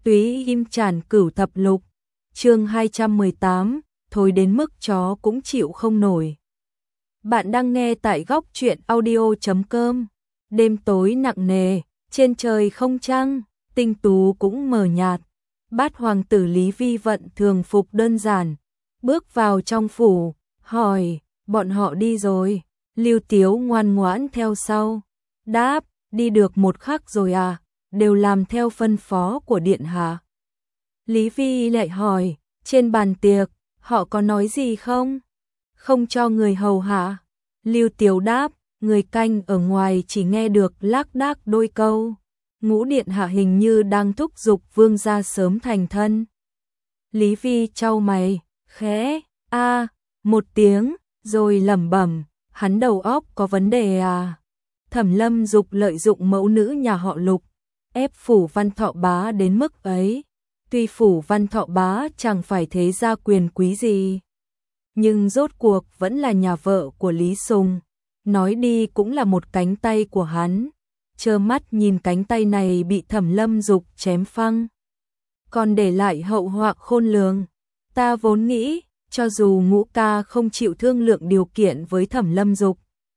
Túy Im Tràn Cửu Thập Lục, chương 218, thôi đến mức chó cũng chịu không nổi. Bạn đang nghe tại góc truyện audio.com. Đêm tối nặng nề, trên trời không trăng, tinh tú cũng mờ nhạt. Bát hoàng tử Lý Vi vận thường phục đơn giản, bước vào trong phủ, hỏi, bọn họ đi rồi. Lưu Tiếu ngoan ngoãn theo sau, đáp, đi được một khắc rồi à, đều làm theo phân phó của điện hạ. Lý Vi lại hỏi, trên bàn tiệc, họ có nói gì không? Không cho người hầu hạ. Lưu Tiếu đáp, người canh ở ngoài chỉ nghe được lác đác đôi câu. Ngũ điện hạ hình như đang thúc giục vương gia sớm thành thân. Lý Vi chau mày, khẽ, một tiếng, rồi lẩm bẩm, hắn đầu óc có vấn đề à? Thẩm Lâm Dục lợi dụng mẫu nữ nhà họ Lục, ép Phủ Văn Thọ Bá đến mức ấy. Tuy Phủ Văn Thọ Bá chẳng phải thế gia quyền quý gì, nhưng rốt cuộc vẫn là nhà vợ của Lý Sùng. Nói đi cũng là một cánh tay của hắn. Trơ mắt nhìn cánh tay này bị Thẩm Lâm Dục chém phăng, còn để lại hậu họa khôn lường. Ta vốn nghĩ, cho dù Ngũ ca không chịu thương lượng điều kiện với Thẩm Lâm Dục,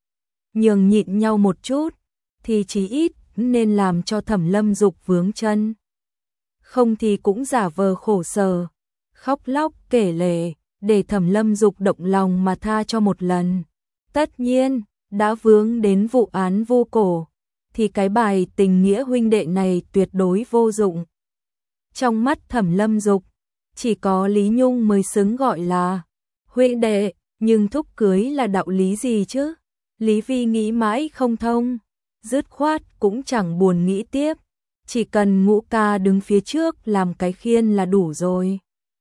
nhường nhịn nhau một chút, thì chí ít nên làm cho Thẩm Lâm Dục vướng chân. Không thì cũng giả vờ khổ sở, khóc lóc kể lể, để Thẩm Lâm Dục động lòng mà tha cho một lần. Tất nhiên, đã vướng đến vụ án vô cổ, thì cái bài tình nghĩa huynh đệ này tuyệt đối vô dụng. Trong mắt Thẩm Lâm Dục, chỉ có Lý Nhung mới xứng gọi là huynh đệ, nhưng thúc cưới là đạo lý gì chứ? Lý Vi nghĩ mãi không thông, dứt khoát cũng chẳng buồn nghĩ tiếp, chỉ cần Ngũ ca đứng phía trước làm cái khiên là đủ rồi.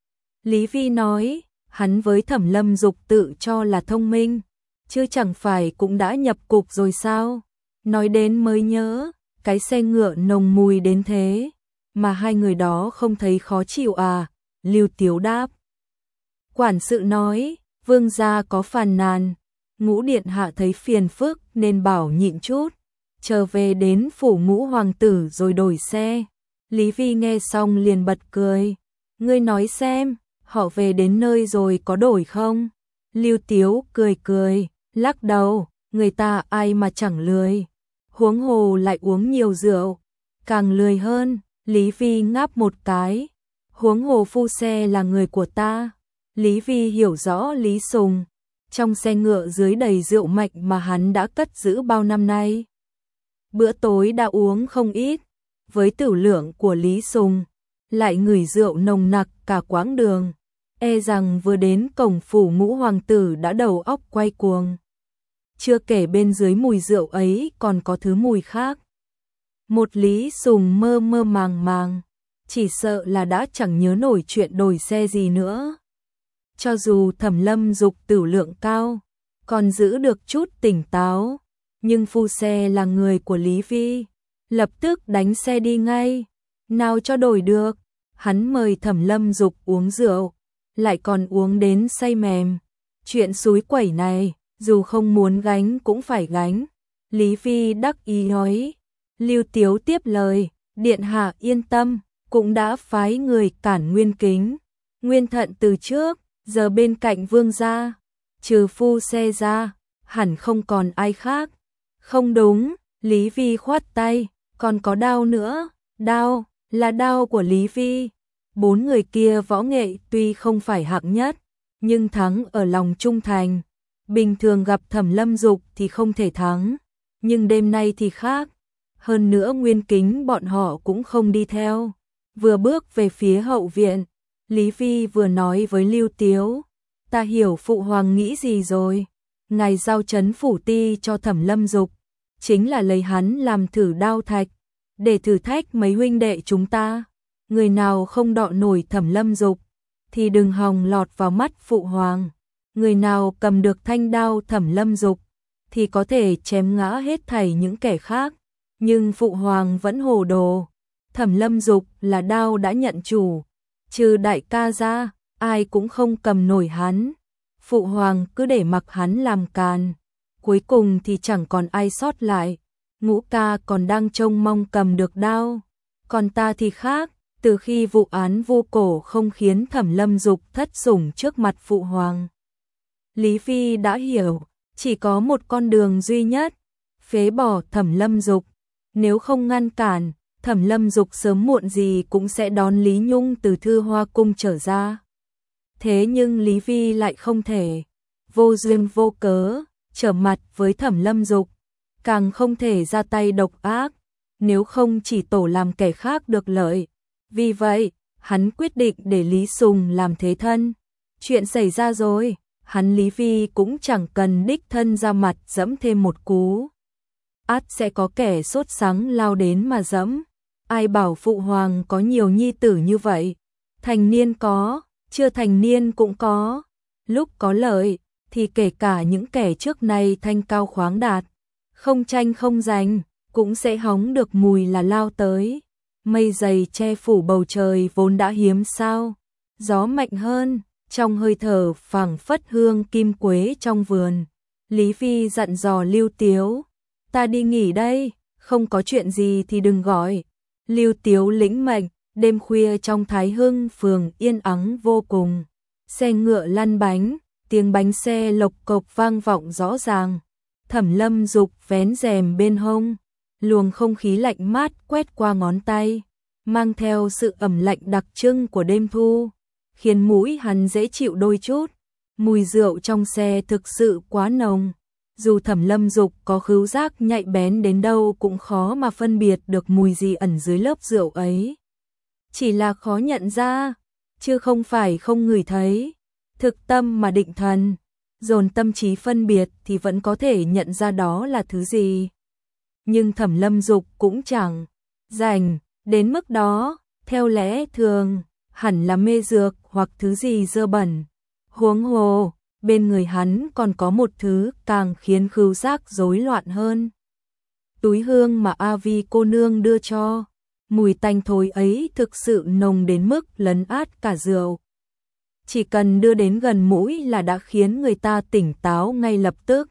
Lý Vi nói, hắn với Thẩm Lâm Dục tự cho là thông minh, chứ chẳng phải cũng đã nhập cục rồi sao? Nói đến mới nhớ, cái xe ngựa nồng mùi đến thế, mà hai người đó không thấy khó chịu à? Lưu Tiếu đáp. Quản sự nói, vương gia có phàn nàn, Ngũ điện hạ thấy phiền phức nên bảo nhịn chút, chờ về đến phủ Ngũ hoàng tử rồi đổi xe. Lý Vi nghe xong liền bật cười, ngươi nói xem, họ về đến nơi rồi có đổi không? Lưu Tiếu cười cười, lắc đầu, người ta ai mà chẳng lười, huống hồ lại uống nhiều rượu, càng lười hơn. Lý Vi ngáp một cái, huống hồ phu xe là người của ta. Lý Vi hiểu rõ Lý Sùng, trong xe ngựa dưới đầy rượu mạnh mà hắn đã cất giữ bao năm nay. Bữa tối đã uống không ít, với tửu lượng của Lý Sùng, lại ngửi rượu nồng nặc cả quãng đường, e rằng vừa đến cổng phủ Ngũ hoàng tử đã đầu óc quay cuồng. Chưa kể bên dưới mùi rượu ấy còn có thứ mùi khác. Một Lý Sùng mơ mơ màng màng, chỉ sợ là đã chẳng nhớ nổi chuyện đổi xe gì nữa. Cho dù Thẩm Lâm Dục tửu lượng cao, còn giữ được chút tỉnh táo, nhưng phu xe là người của Lý Vi, lập tức đánh xe đi ngay. Nào cho đổi được, hắn mời Thẩm Lâm Dục uống rượu, lại còn uống đến say mềm. Chuyện xúi quẩy này, dù không muốn gánh cũng phải gánh. Lý Vi đắc ý nói. Lưu Tiếu tiếp lời, điện hạ yên tâm, cũng đã phái người cản Nguyên Kính, Nguyên Thận từ trước, giờ bên cạnh vương gia, trừ phu xe ra, hẳn không còn ai khác. Không đúng, Lý Vi khoát tay, còn có Đao nữa. Đao là Đao của Lý Vi. Bốn người kia võ nghệ tuy không phải hạng nhất, nhưng thắng ở lòng trung thành. Bình thường gặp Thẩm Lâm Dục thì không thể thắng, nhưng đêm nay thì khác. Hơn nữa Nguyên Kính bọn họ cũng không đi theo. Vừa bước về phía hậu viện, Lý Vi vừa nói với Lưu Tiếu, ta hiểu phụ hoàng nghĩ gì rồi. Ngài giao trấn phủ ti cho Thẩm Lâm Dục, chính là lấy hắn làm thử đao thạch, để thử thách mấy huynh đệ chúng ta. Người nào không đọ nổi Thẩm Lâm Dục, thì đừng hòng lọt vào mắt phụ hoàng. Người nào cầm được thanh đao Thẩm Lâm Dục, thì có thể chém ngã hết thảy những kẻ khác. Nhưng phụ hoàng vẫn hồ đồ. Thẩm Lâm Dục là đao đã nhận chủ, trừ đại ca ra, ai cũng không cầm nổi hắn. Phụ hoàng cứ để mặc hắn làm càn, cuối cùng thì chẳng còn ai sót lại. Ngũ ca còn đang trông mong cầm được đao, còn ta thì khác, Từ khi vụ án Vu Cổ không khiến Thẩm Lâm Dục thất sủng trước mặt phụ hoàng, Lý Phi đã hiểu, chỉ có một con đường duy nhất, phế bỏ Thẩm Lâm Dục. Nếu không ngăn cản, Thẩm Lâm Dục sớm muộn gì cũng sẽ đón Lý Nhung từ Thư Hoa cung trở ra. Thế nhưng Lý Phi lại không thể, vô duyên vô cớ, trở mặt với Thẩm Lâm Dục, càng không thể ra tay độc ác, nếu không chỉ tổ làm kẻ khác được lợi. Vì vậy, hắn quyết định để Lý Sùng làm thế thân. Chuyện xảy ra rồi, hắn Lý Phi cũng chẳng cần đích thân ra mặt dẫm thêm một cú. Ắt sẽ có kẻ sốt sắng lao đến mà dẫm. Ai bảo phụ hoàng có nhiều nhi tử như vậy? Thành niên có, chưa thành niên cũng có. Lúc có lợi, thì kể cả những kẻ trước này thanh cao khoáng đạt, không tranh không giành, cũng sẽ hóng được mùi là lao tới. Mây dày che phủ bầu trời vốn đã hiếm sao. Gió mạnh hơn, trong hơi thở phảng phất hương kim quế trong vườn. Lý Phi dặn dò Lưu Tiếu, ta đi nghỉ đây, không có chuyện gì thì đừng gọi. Lưu Tiếu lĩnh mệnh, đêm khuya trong Thái Hưng phường yên ắng vô cùng. Xe ngựa lăn bánh, tiếng bánh xe lộc cộc vang vọng rõ ràng. Thẩm Lâm Dục vén rèm bên hông, luồng không khí lạnh mát quét qua ngón tay, mang theo sự ẩm lạnh đặc trưng của đêm thu, khiến mũi hắn dễ chịu đôi chút. Mùi rượu trong xe thực sự quá nồng, dù Thẩm Lâm Dục có khứu giác nhạy bén đến đâu cũng khó mà phân biệt được mùi gì ẩn dưới lớp rượu ấy. Chỉ là khó nhận ra, chứ không phải không ngửi thấy. Thực tâm mà định thần, dồn tâm trí phân biệt thì vẫn có thể nhận ra đó là thứ gì. Nhưng Thẩm Lâm Dục cũng chẳng rảnh đến mức đó, theo lẽ thường hẳn là mê dược hoặc thứ gì dơ bẩn. Huống hồ, bên người hắn còn có một thứ càng khiến khứu giác rối loạn hơn. Túi hương mà A Vi cô nương đưa cho, mùi tanh thối ấy thực sự nồng đến mức lấn át cả rượu. Chỉ cần đưa đến gần mũi là đã khiến người ta tỉnh táo ngay lập tức.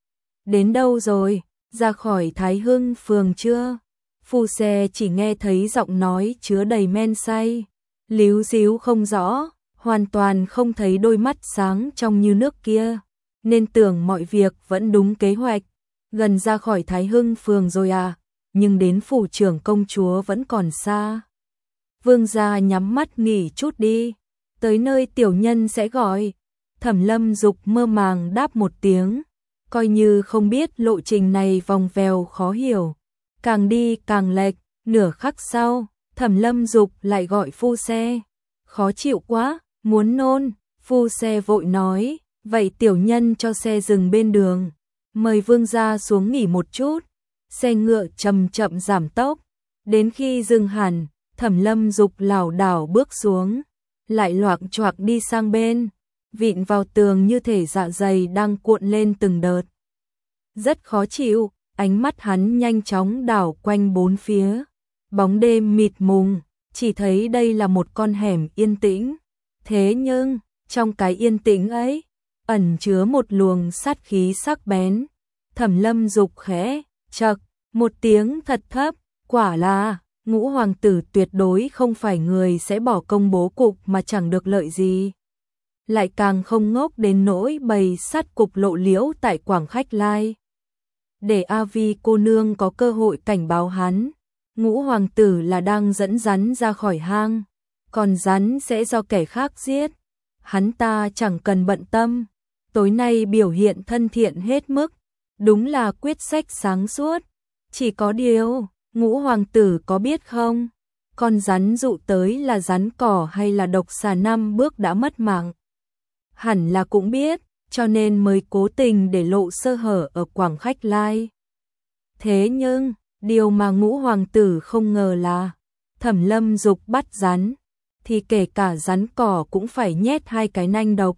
Đến đâu rồi? Ra khỏi Thái Hưng phường chưa? Phu xe chỉ nghe thấy giọng nói chứa đầy men say, líu díu không rõ, hoàn toàn không thấy đôi mắt sáng trong như nước kia, nên tưởng mọi việc vẫn đúng kế hoạch. Gần ra khỏi Thái Hưng phường rồi à, nhưng đến phủ trưởng công chúa vẫn còn xa. Vương gia nhắm mắt nghỉ chút đi, tới nơi tiểu nhân sẽ gọi. Thẩm Lâm Dục mơ màng đáp một tiếng, coi như không biết lộ trình này vòng vèo khó hiểu. Càng đi càng lệch, nửa khắc sau, Thẩm Lâm Dục lại gọi phu xe. Khó chịu quá, muốn nôn. Phu xe vội nói, vậy tiểu nhân cho xe dừng bên đường, mời vương gia xuống nghỉ một chút. Xe ngựa chậm chậm giảm tốc, đến khi dừng hẳn, Thẩm Lâm Dục lảo đảo bước xuống, lại loạng choạng đi sang bên, vịn vào tường như thể dạ dày đang cuộn lên từng đợt. Rất khó chịu, ánh mắt hắn nhanh chóng đảo quanh bốn phía. Bóng đêm mịt mùng, chỉ thấy đây là một con hẻm yên tĩnh. Thế nhưng, trong cái yên tĩnh ấy, ẩn chứa một luồng sát khí sắc bén. Thẩm Lâm Dục khẽ chậc một tiếng thật thấp, quả là Ngũ hoàng tử tuyệt đối không phải người sẽ bỏ công bố cục mà chẳng được lợi gì. Lại càng không ngốc đến nỗi bày sát cục lộ liễu tại Quảng Khách Lai. Để A Vi cô nương có cơ hội cảnh báo hắn, Ngũ hoàng tử là đang dẫn rắn ra khỏi hang, còn rắn sẽ do kẻ khác giết. Hắn ta chẳng cần bận tâm, tối nay biểu hiện thân thiện hết mức, đúng là quyết sách sáng suốt. Chỉ có điều, Ngũ hoàng tử có biết không, con rắn dụ tới là rắn cỏ hay là độc xà 5 bước đã mất mạng? Hẳn là cũng biết, cho nên mới cố tình để lộ sơ hở ở Quảng Khách Lai. Thế nhưng, điều mà Ngũ hoàng tử không ngờ là, Thẩm Lâm Dục bắt rắn, thì kể cả rắn cỏ cũng phải nhét 2 cái nanh độc,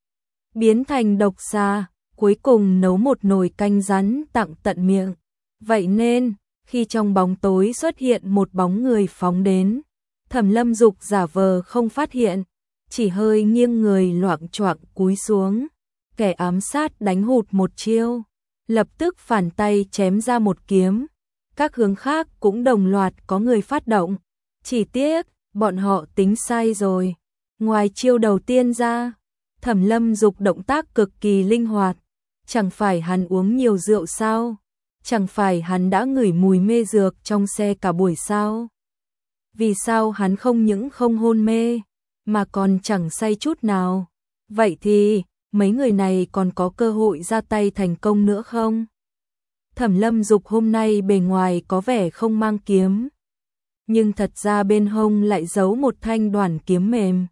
biến thành độc xà, cuối cùng nấu một nồi canh rắn tặng tận miệng. Vậy nên, khi trong bóng tối xuất hiện một bóng người phóng đến, Thẩm Lâm Dục giả vờ không phát hiện, chỉ hơi nghiêng người loạng choạng cúi xuống. Kẻ ám sát đánh hụt một chiêu, lập tức phản tay chém ra một kiếm. Các hướng khác cũng đồng loạt có người phát động. Chỉ tiếc, bọn họ tính sai rồi. Ngoài chiêu đầu tiên ra, Thẩm Lâm Dục động tác cực kỳ linh hoạt. Chẳng phải hắn uống nhiều rượu sao? Chẳng phải hắn đã ngửi mùi mê dược trong xe cả buổi sao? Vì sao hắn không những không hôn mê, mà còn chẳng say chút nào? Vậy thì, mấy người này còn có cơ hội ra tay thành công nữa không? Thẩm Lâm Dục hôm nay bề ngoài có vẻ không mang kiếm, nhưng thật ra bên hông lại giấu một thanh đoản kiếm mềm.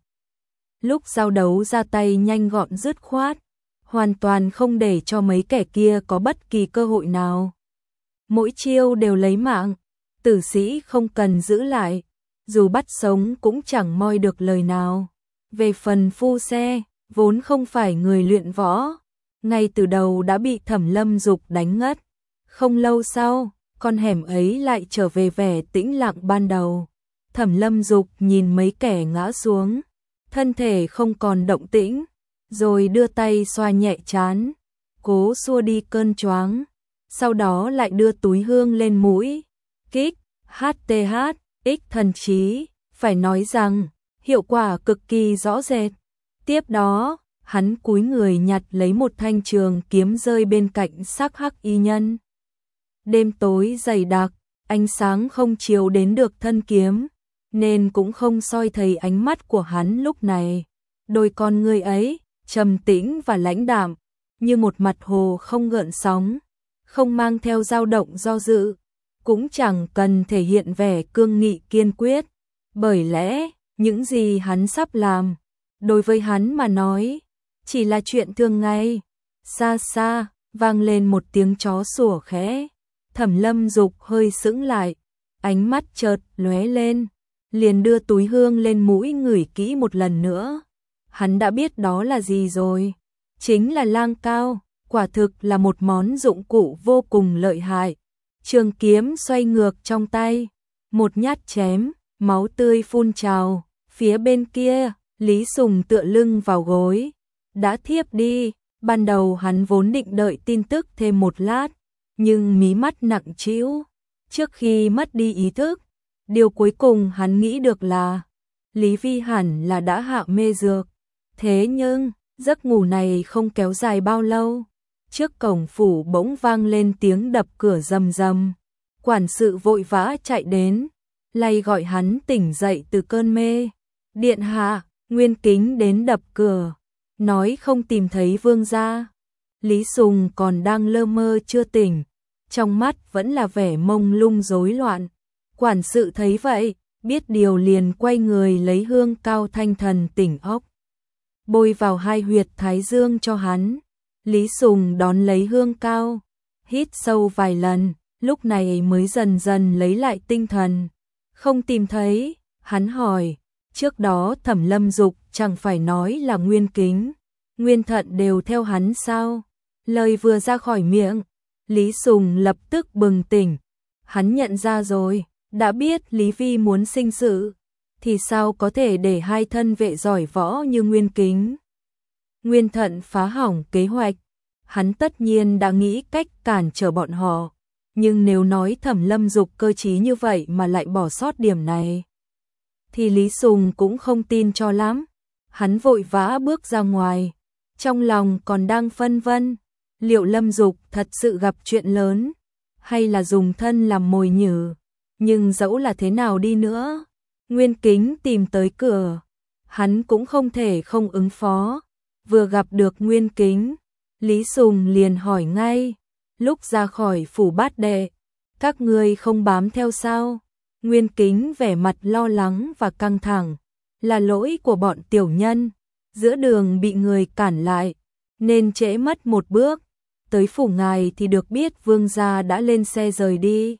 Lúc giao đấu ra tay nhanh gọn dứt khoát, hoàn toàn không để cho mấy kẻ kia có bất kỳ cơ hội nào. Mỗi chiêu đều lấy mạng, tử sĩ không cần giữ lại, dù bắt sống cũng chẳng moi được lời nào. Về phần phu xe, vốn không phải người luyện võ, ngay từ đầu đã bị Thẩm Lâm Dục đánh ngất. Không lâu sau, con hẻm ấy lại trở về vẻ tĩnh lặng ban đầu. Thẩm Lâm Dục nhìn mấy kẻ ngã xuống, thân thể không còn động tĩnh, rồi đưa tay xoa nhẹ trán, cố xua đi cơn choáng. Sau đó lại đưa túi hương lên mũi, kích, HTH, X thần trí, phải nói rằng, hiệu quả cực kỳ rõ rệt. Tiếp đó, hắn cúi người nhặt lấy một thanh trường kiếm rơi bên cạnh xác hắc y nhân. Đêm tối dày đặc, ánh sáng không chiếu đến được thân kiếm, nên cũng không soi thấy ánh mắt của hắn lúc này. Đôi con người ấy, trầm tĩnh và lãnh đạm, như một mặt hồ không gợn sóng, không mang theo dao động do dự, cũng chẳng cần thể hiện vẻ cương nghị kiên quyết, bởi lẽ những gì hắn sắp làm, đối với hắn mà nói, chỉ là chuyện thường ngày. Xa xa, vang lên một tiếng chó sủa khẽ. Thẩm Lâm Dục hơi sững lại, ánh mắt chợt lóe lên, liền đưa túi hương lên mũi ngửi kỹ một lần nữa. Hắn đã biết đó là gì rồi, chính là lang cao, quả thực là một món dụng cụ vô cùng lợi hại. Trường kiếm xoay ngược trong tay, một nhát chém, máu tươi phun trào, phía bên kia, Lý Sùng tựa lưng vào gối, đã thiếp đi. Ban đầu hắn vốn định đợi tin tức thêm một lát, nhưng mí mắt nặng trĩu, trước khi mất đi ý thức, điều cuối cùng hắn nghĩ được là Lý Vi hẳn là đã hạ mê dược. Thế nhưng, giấc ngủ này không kéo dài bao lâu. Trước cổng phủ bỗng vang lên tiếng đập cửa rầm rầm. Quản sự vội vã chạy đến, lay gọi hắn tỉnh dậy từ cơn mê. Điện hạ, Nguyên Kính đến đập cửa, nói không tìm thấy vương gia. Lý Sùng còn đang lơ mơ chưa tỉnh, trong mắt vẫn là vẻ mông lung rối loạn. Quản sự thấy vậy, biết điều liền quay người lấy hương cao thanh thần tỉnh óc, bôi vào hai huyệt thái dương cho hắn. Lý Sùng đón lấy hương cao, hít sâu vài lần, lúc này mới dần dần lấy lại tinh thần. Không tìm thấy, hắn hỏi, trước đó Thẩm Lâm Dục chẳng phải nói là Nguyên Kính, Nguyên Thận đều theo hắn sao? Lời vừa ra khỏi miệng, Lý Sùng lập tức bừng tỉnh. Hắn nhận ra rồi, đã biết Lý Vi muốn sinh sự, thì sao có thể để hai thân vệ giỏi võ như Nguyên Kính, Nguyên Thận phá hỏng kế hoạch. Hắn tất nhiên đã nghĩ cách cản trở bọn họ, nhưng nếu nói Thẩm Lâm Dục cơ trí như vậy mà lại bỏ sót điểm này, thì Lý Sùng cũng không tin cho lắm. Hắn vội vã bước ra ngoài, trong lòng còn đang phân vân, liệu Lâm Dục thật sự gặp chuyện lớn, hay là dùng thân làm mồi nhử. Nhưng dẫu là thế nào đi nữa, Nguyên Kính tìm tới cửa, hắn cũng không thể không ứng phó. Vừa gặp được Nguyên Kính, Lý Sùng liền hỏi ngay, lúc ra khỏi phủ Bát Đệ, các ngươi không bám theo sao? Nguyên Kính vẻ mặt lo lắng và căng thẳng, là lỗi của bọn tiểu nhân, giữa đường bị người cản lại, nên trễ mất một bước, tới phủ ngài thì được biết vương gia đã lên xe rời đi.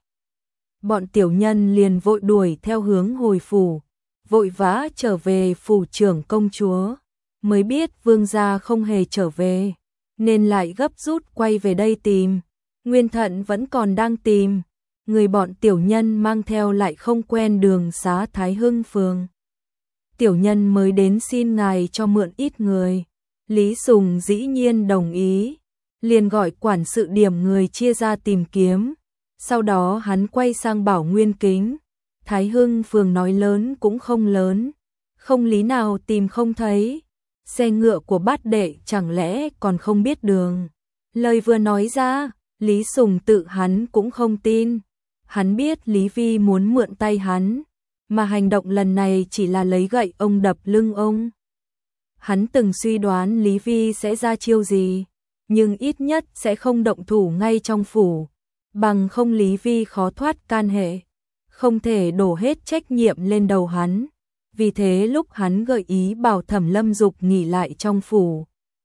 Bọn tiểu nhân liền vội đuổi theo hướng hồi phủ, vội vã trở về phủ trưởng công chúa, mới biết vương gia không hề trở về, nên lại gấp rút quay về đây tìm. Nguyên Thận vẫn còn đang tìm, người bọn tiểu nhân mang theo lại không quen đường xá Thái Hưng phường. Tiểu nhân mới đến xin ngài cho mượn ít người. Lý Sùng dĩ nhiên đồng ý, liền gọi quản sự điểm người chia ra tìm kiếm. Sau đó hắn quay sang bảo Nguyên Kính, Thái Hưng phường nói lớn cũng không lớn, không lý nào tìm không thấy. Xe ngựa của bát đệ chẳng lẽ còn không biết đường. Lời vừa nói ra, Lý Sùng tự hắn cũng không tin. Hắn biết Lý Vi muốn mượn tay hắn, mà hành động lần này chỉ là lấy gậy ông đập lưng ông. Hắn từng suy đoán Lý Vi sẽ ra chiêu gì, nhưng ít nhất sẽ không động thủ ngay trong phủ, bằng không Lý Vi khó thoát can hệ, không thể đổ hết trách nhiệm lên đầu hắn. Vì thế lúc hắn gợi ý bảo Thẩm Lâm Dục nghỉ lại trong phủ,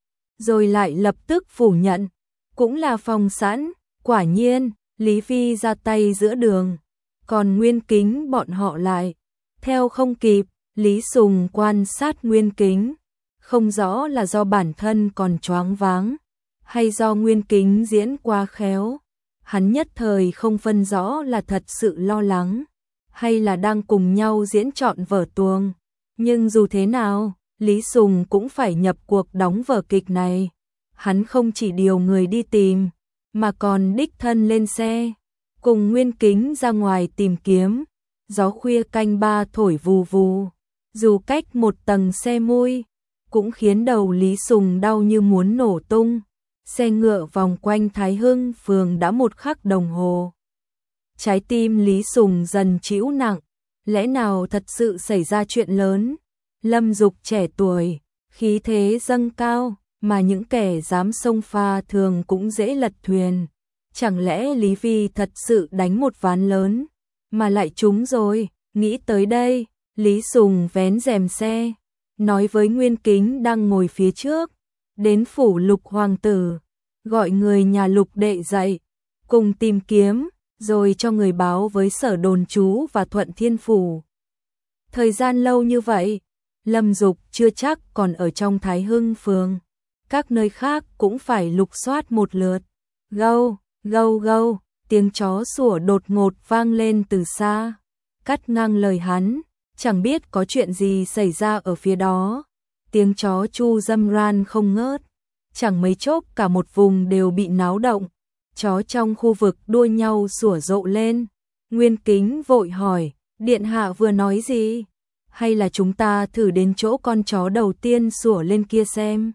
rồi lại lập tức phủ nhận, cũng là phòng sẵn. Quả nhiên, Lý Vi ra tay giữa đường, còn Nguyên Kính bọn họ lại theo không kịp. Lý Sùng quan sát Nguyên Kính, không rõ là do bản thân còn choáng váng, hay do Nguyên Kính diễn quá khéo. Hắn nhất thời không phân rõ là thật sự lo lắng, hay là đang cùng nhau diễn trọn vở tuồng. Nhưng dù thế nào, Lý Sùng cũng phải nhập cuộc đóng vở kịch này. Hắn không chỉ điều người đi tìm, mà còn đích thân lên xe, cùng Nguyên Kính ra ngoài tìm kiếm. Gió khuya canh ba thổi vù vù, dù cách một tầng xe mui, cũng khiến đầu Lý Sùng đau như muốn nổ tung. Xe ngựa vòng quanh Thái Hưng phường đã 1 khắc đồng hồ. Trái tim Lý Sùng dần trĩu nặng, lẽ nào thật sự xảy ra chuyện lớn? Lâm Dục trẻ tuổi, khí thế dâng cao, mà những kẻ dám xông pha thường cũng dễ lật thuyền. Chẳng lẽ Lý Vi thật sự đánh một ván lớn, mà lại trúng rồi? Nghĩ tới đây, Lý Sùng vén rèm xe, nói với Nguyên Kính đang ngồi phía trước, đến phủ Lục hoàng tử, gọi người nhà Lục đệ dậy, cùng tìm kiếm, rồi cho người báo với Sở đồn trú và Thuận Thiên phủ. Thời gian lâu như vậy, Lâm Dục chưa chắc còn ở trong Thái Hưng phường, các nơi khác cũng phải lục soát một lượt. Gâu, gâu gâu, tiếng chó sủa đột ngột vang lên từ xa, cắt ngang lời hắn, chẳng biết có chuyện gì xảy ra ở phía đó. Tiếng chó chu râm ran không ngớt, chẳng mấy chốc cả một vùng đều bị náo động. Chó trong khu vực đua nhau sủa rộ lên. Nguyên Kính vội hỏi, điện hạ vừa nói gì? Hay là chúng ta thử đến chỗ con chó đầu tiên sủa lên kia xem?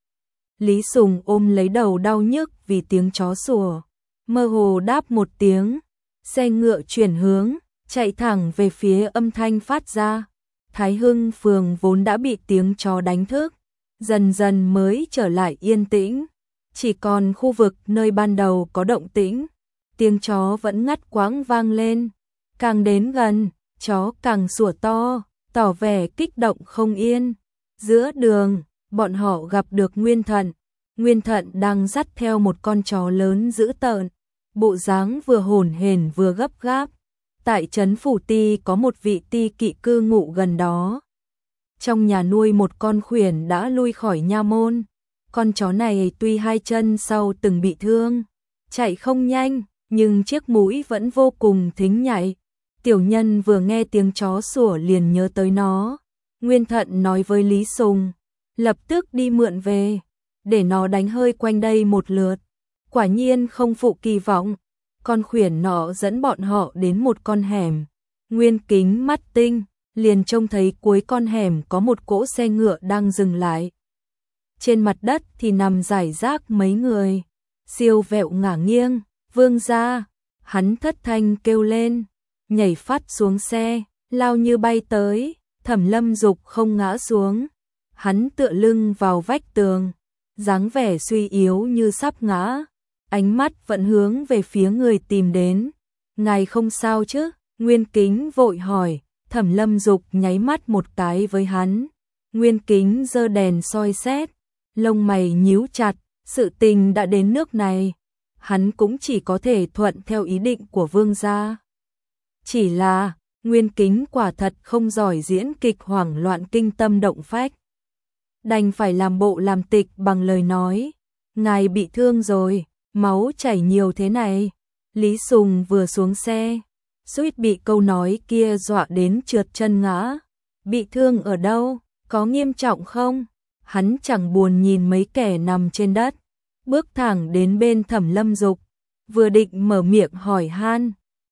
Lý Sùng ôm lấy đầu đau nhức vì tiếng chó sủa, mơ hồ đáp một tiếng. Xe ngựa chuyển hướng, chạy thẳng về phía âm thanh phát ra. Thái Hưng phường vốn đã bị tiếng chó đánh thức, dần dần mới trở lại yên tĩnh. Chỉ còn khu vực nơi ban đầu có động tĩnh, tiếng chó vẫn ngắt quãng vang lên. Càng đến gần, chó càng sủa to, tỏ vẻ kích động không yên. Giữa đường, bọn họ gặp được Nguyên Thận. Nguyên Thận đang dắt theo một con chó lớn dữ tợn, bộ dáng vừa hổn hển vừa gấp gáp. Tại trấn Phủ Ti có một vị ti kỵ cư ngụ gần đó. Trong nhà nuôi một con khuyển đã lui khỏi nha môn. Con chó này tuy 2 chân sau từng bị thương, chạy không nhanh, nhưng chiếc mũi vẫn vô cùng thính nhạy. Tiểu nhân vừa nghe tiếng chó sủa liền nhớ tới nó. Nguyên Thận nói với Lý Sùng, lập tức đi mượn về, để nó đánh hơi quanh đây một lượt. Quả nhiên không phụ kỳ vọng, con khuyển nọ dẫn bọn họ đến một con hẻm. Nguyên Kính mắt tinh, liền trông thấy cuối con hẻm có một cỗ xe ngựa đang dừng lại. Trên mặt đất thì nằm rải rác mấy người, siêu vẹo ngả nghiêng. Vương gia, hắn thất thanh kêu lên, nhảy phát xuống xe, lao như bay tới. Thẩm Lâm Dục không ngã xuống, hắn tựa lưng vào vách tường, dáng vẻ suy yếu như sắp ngã, ánh mắt vẫn hướng về phía người tìm đến. Ngài không sao chứ? Nguyên Kính vội hỏi. Thẩm Lâm Dục nháy mắt một cái với hắn. Nguyên Kính giơ đèn soi xét, lông mày nhíu chặt. Sự tình đã đến nước này, hắn cũng chỉ có thể thuận theo ý định của vương gia. Chỉ là Nguyên Kính quả thật không giỏi diễn kịch hoảng loạn kinh tâm động phách, đành phải làm bộ làm tịch bằng lời nói. Ngài bị thương rồi, máu chảy nhiều thế này. Lý Sùng vừa xuống xe, suýt bị câu nói kia dọa đến trượt chân ngã. Bị thương ở đâu? Có nghiêm trọng không? Hắn chẳng buồn nhìn mấy kẻ nằm trên đất, bước thẳng đến bên Thẩm Lâm Dục, vừa định mở miệng hỏi han,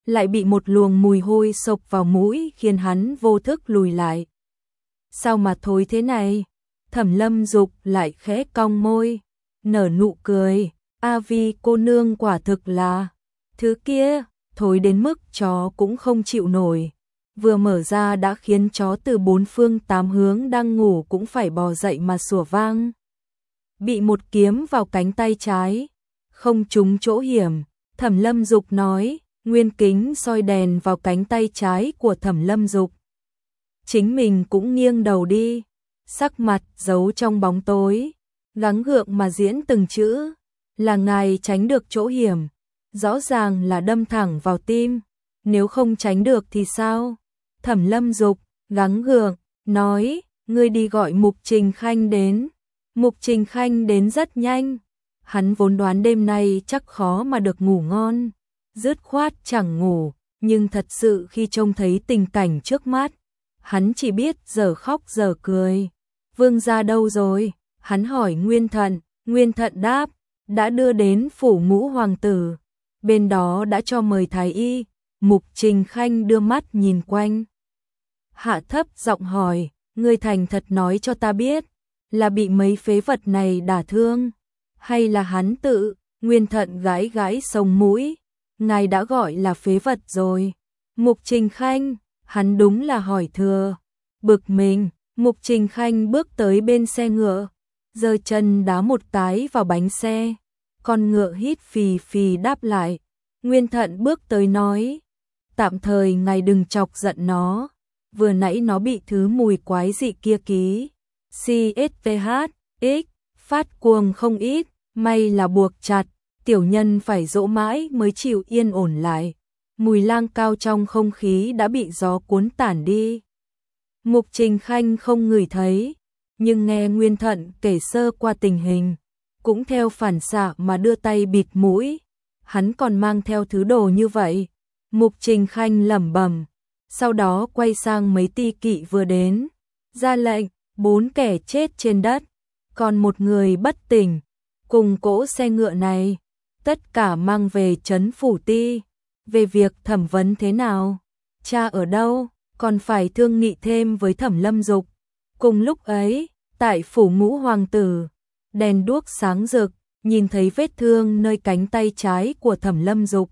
lại bị một luồng mùi hôi xộc vào mũi khiến hắn vô thức lùi lại. Sao mà thối thế này? Thẩm Lâm Dục lại khẽ cong môi, nở nụ cười, A Vi cô nương quả thực là thứ kia, thối đến mức chó cũng không chịu nổi. Vừa mở ra đã khiến chó từ bốn phương tám hướng đang ngủ cũng phải bò dậy mà sủa vang. Bị một kiếm vào cánh tay trái, không trúng chỗ hiểm, Thẩm Lâm Dục nói, Nguyên Kính soi đèn vào cánh tay trái của Thẩm Lâm Dục. Chính mình cũng nghiêng đầu đi, sắc mặt giấu trong bóng tối, gắng gượng mà diễn từng chữ, là ngài tránh được chỗ hiểm, rõ ràng là đâm thẳng vào tim, nếu không tránh được thì sao? Thẩm Lâm Dục gắng gượng nói, ngươi đi gọi Mục Trình Khanh đến. Mục Trình Khanh đến rất nhanh, hắn vốn đoán đêm nay chắc khó mà được ngủ ngon, dứt khoát chẳng ngủ, nhưng thật sự khi trông thấy tình cảnh trước mắt, hắn chỉ biết giờ khóc giờ cười. Vương gia đâu rồi? Hắn hỏi Nguyên Thận đáp, đã đưa đến phủ Ngũ hoàng tử, bên đó đã cho mời thái y. Mục Trình Khanh đưa mắt nhìn quanh, hạ thấp giọng hỏi, ngươi thành thật nói cho ta biết, là bị mấy phế vật này đả thương, hay là hắn tự? Nguyên Thận gãi gãi sống mũi, ngài đã gọi là phế vật rồi. Mục Trình Khanh, hắn đúng là hỏi thừa. Bực mình, Mục Trình Khanh bước tới bên xe ngựa, giơ chân đá một cái vào bánh xe, con ngựa hít phì phì đáp lại. Nguyên Thận bước tới nói, tạm thời ngài đừng chọc giận nó, vừa nãy nó bị thứ mùi quái dị kia ký CSTHX phát cuồng không ít, may là buộc chặt, tiểu nhân phải dỗ mãi mới chịu yên ổn lại. Mùi lang cao trong không khí đã bị gió cuốn tản đi. Mục Trình Khanh không ngửi thấy, nhưng nghe Nguyên Thận kể sơ qua tình hình, cũng theo phản xạ mà đưa tay bịt mũi. Hắn còn mang theo thứ đồ như vậy. Mục Trình Khanh lẩm bẩm, sau đó quay sang mấy ti kỵ vừa đến, ra lệnh, 4 kẻ chết trên đất, còn một người bất tỉnh, cùng cỗ xe ngựa này, tất cả mang về trấn phủ ti. Về việc thẩm vấn thế nào, cha ở đâu, còn phải thương nghị thêm với Thẩm Lâm Dục. Cùng lúc ấy, tại phủ Ngũ hoàng tử, đèn đuốc sáng rực, nhìn thấy vết thương nơi cánh tay trái của Thẩm Lâm Dục.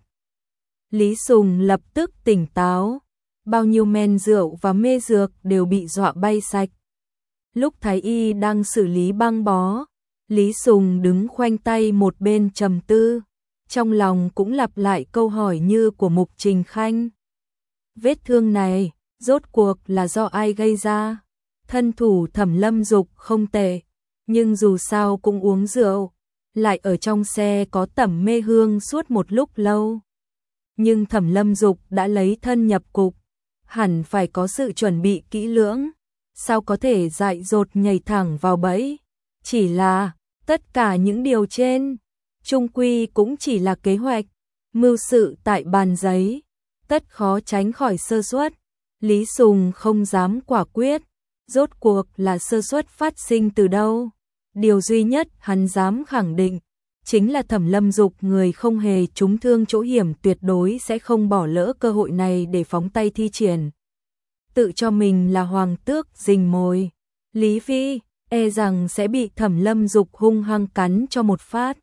Lý Sùng lập tức tỉnh táo, bao nhiêu men rượu và mê dược đều bị dọa bay sạch. Lúc thái y đang xử lý băng bó, Lý Sùng đứng khoanh tay một bên trầm tư, trong lòng cũng lặp lại câu hỏi như của Mục Trình Khanh. Vết thương này, rốt cuộc là do ai gây ra? Thân thủ Thẩm Lâm Dục không tệ, nhưng dù sao cũng uống rượu, lại ở trong xe có tẩm mê hương suốt một lúc lâu. Nhưng Thẩm Lâm Dục đã lấy thân nhập cục, hẳn phải có sự chuẩn bị kỹ lưỡng, sao có thể dại dột nhảy thẳng vào bẫy? Chỉ là, tất cả những điều trên, chung quy cũng chỉ là kế hoạch, mưu sự tại bàn giấy, tất khó tránh khỏi sơ suất. Lý Sùng không dám quả quyết, rốt cuộc là sơ suất phát sinh từ đâu? Điều duy nhất hắn dám khẳng định, chính là Thẩm Lâm Dục người không hề trúng thương chỗ hiểm tuyệt đối sẽ không bỏ lỡ cơ hội này để phóng tay thi triển. Tự cho mình là hoàng tước rình mồi. Lý Phi, e rằng sẽ bị Thẩm Lâm Dục hung hăng cắn cho một phát.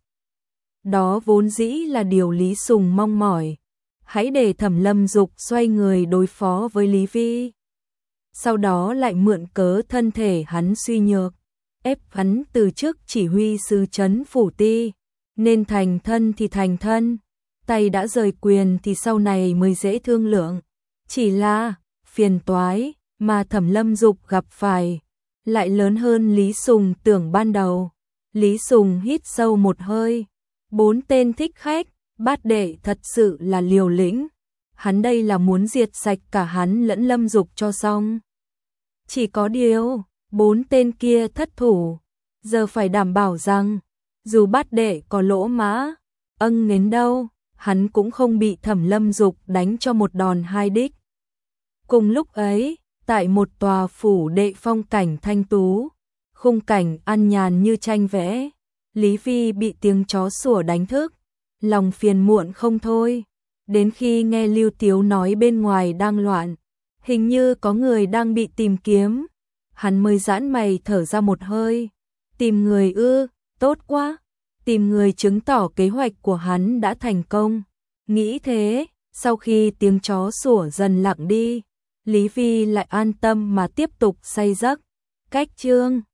Đó vốn dĩ là điều Lý Sùng mong mỏi. Hãy để Thẩm Lâm Dục xoay người đối phó với Lý Phi. Sau đó lại mượn cớ thân thể hắn suy nhược, ép hắn từ chức chỉ huy sứ trấn phủ ti, nên thành thân thì thành thân, tay đã rời quyền thì sau này mới dễ thương lượng. Chỉ là phiền toái mà Thẩm Lâm Dục gặp phải lại lớn hơn Lý Sùng tưởng ban đầu. Lý Sùng hít sâu một hơi, 4 tên thích khách, bát đệ thật sự là liều lĩnh. Hắn đây là muốn diệt sạch cả hắn lẫn Lâm Dục cho xong. Chỉ có điều, 4 tên kia thất thủ, giờ phải đảm bảo rằng, dù bát đệ có lỗ mã, đến đâu, hắn cũng không bị Thẩm Lâm Dục đánh cho một đòn hai đích. Cùng lúc ấy, tại một tòa phủ đệ phong cảnh thanh tú, khung cảnh an nhàn như tranh vẽ, Lý Phi bị tiếng chó sủa đánh thức, lòng phiền muộn không thôi. Đến khi nghe Lưu Tiếu nói bên ngoài đang loạn, hình như có người đang bị tìm kiếm, hắn mới giãn mày thở ra một hơi. Tìm người ư, tốt quá. Tìm người chứng tỏ kế hoạch của hắn đã thành công. Nghĩ thế, sau khi tiếng chó sủa dần lặng đi, Lý Vi lại an tâm mà tiếp tục say giấc. Cách chương